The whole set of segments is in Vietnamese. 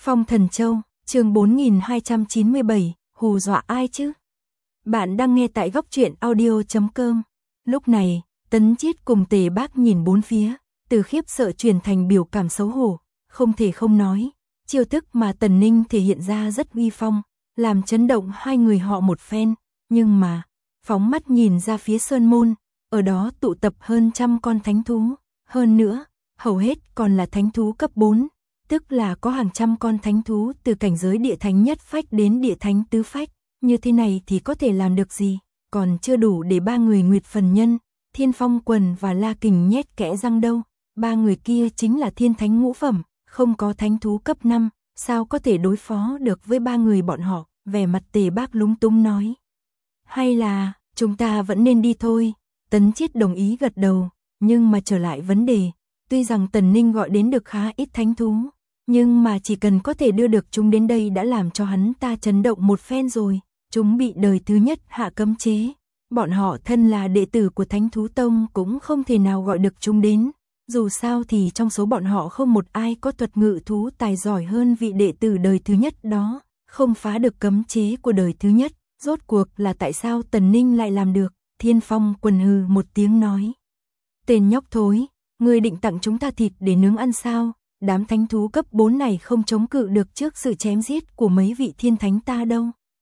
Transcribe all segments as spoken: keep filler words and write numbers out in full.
Phong Thần Châu, chương bốn nghìn hai trăm chín mươi bảy, hù dọa ai chứ? Bạn đang nghe tại góc truyện audio chấm com. Lúc này, Tấn Chiết cùng Tề Bác nhìn bốn phía, từ khiếp sợ chuyển thành biểu cảm xấu hổ, không thể không nói. Chiêu thức mà Tần Ninh thể hiện ra rất uy phong, làm chấn động hai người họ một phen, nhưng mà, phóng mắt nhìn ra phía Sơn Môn, ở đó tụ tập hơn trăm con thánh thú, hơn nữa, hầu hết còn là thánh thú cấp bốn, tức là có hàng trăm con thánh thú từ cảnh giới địa thánh nhất phách đến địa thánh tứ phách, như thế này thì có thể làm được gì, còn chưa đủ để ba người Nguyệt Phần Nhân, Thiên Phong Quần và La Kình nhét kẽ răng đâu, ba người kia chính là thiên thánh ngũ phẩm, không có thánh thú cấp năm, sao có thể đối phó được với ba người bọn họ, vẻ mặt Tề Bác lúng túng nói. Hay là, chúng ta vẫn nên đi thôi, Tấn Chiết đồng ý gật đầu, nhưng mà trở lại vấn đề, tuy rằng Tần Ninh gọi đến được khá ít thánh thú, nhưng mà chỉ cần có thể đưa được chúng đến đây đã làm cho hắn ta chấn động một phen rồi, chúng bị đời thứ nhất hạ cấm chế, bọn họ thân là đệ tử của Thánh Thú Tông cũng không thể nào gọi được chúng đến, dù sao thì trong số bọn họ không một ai có thuật ngự thú tài giỏi hơn vị đệ tử đời thứ nhất đó, không phá được cấm chế của đời thứ nhất, rốt cuộc là tại sao Tần Ninh lại làm được, Thiên Phong Quần hừ một tiếng nói. Tên nhóc thối, ngươi định tặng chúng ta thịt để nướng ăn sao? Đám thánh thú cấp bốn này không chống cự được trước sự chém giết của mấy vị thiên thánh ta đâu.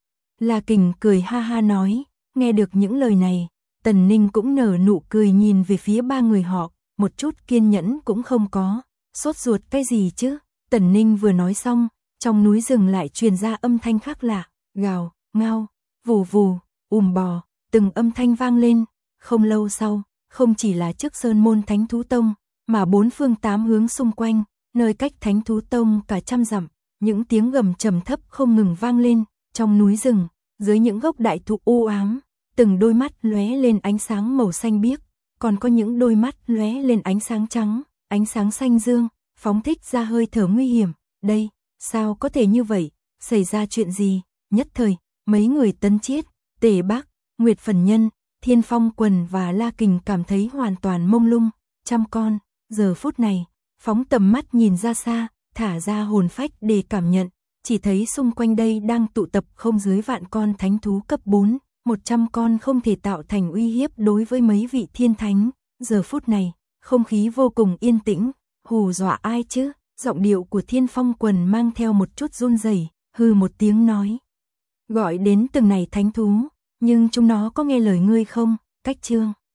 La Kình cười ha ha nói, nghe được những lời này, Tần Ninh cũng nở nụ cười nhìn về phía ba người họ, một chút kiên nhẫn cũng không có, sốt ruột cái gì chứ. Tần Ninh vừa nói xong, trong núi rừng lại truyền ra âm thanh khác lạ, gào, ngao, vù vù, ùm bò, từng âm thanh vang lên, không lâu sau, không chỉ là trước Sơn Môn Thánh Thú Tông, mà bốn phương tám hướng xung quanh, nơi cách Thánh Thú Tông cả trăm dặm, những tiếng gầm trầm thấp không ngừng vang lên, trong núi rừng, dưới những gốc đại thụ u ám, từng đôi mắt lóe lên ánh sáng màu xanh biếc, còn có những đôi mắt lóe lên ánh sáng trắng, ánh sáng xanh dương, phóng thích ra hơi thở nguy hiểm. Đây, sao có thể như vậy, xảy ra chuyện gì? Nhất thời, mấy người Tấn Chiết, Tề Bác, Nguyệt Phần Nhân, Thiên Phong Quần và La Kình cảm thấy hoàn toàn mông lung, trăm con, giờ phút này, phóng tầm mắt nhìn ra xa, thả ra hồn phách để cảm nhận, chỉ thấy xung quanh đây đang tụ tập không dưới vạn con thánh thú cấp bốn, một trăm con không thể tạo thành uy hiếp đối với mấy vị thiên thánh, giờ phút này, không khí vô cùng yên tĩnh, hù dọa ai chứ, giọng điệu của Thiên Phong Quần mang theo một chút run rẩy, hừ một tiếng nói. Gọi đến từng này thánh thú, nhưng chúng nó có nghe lời ngươi không, cách chương.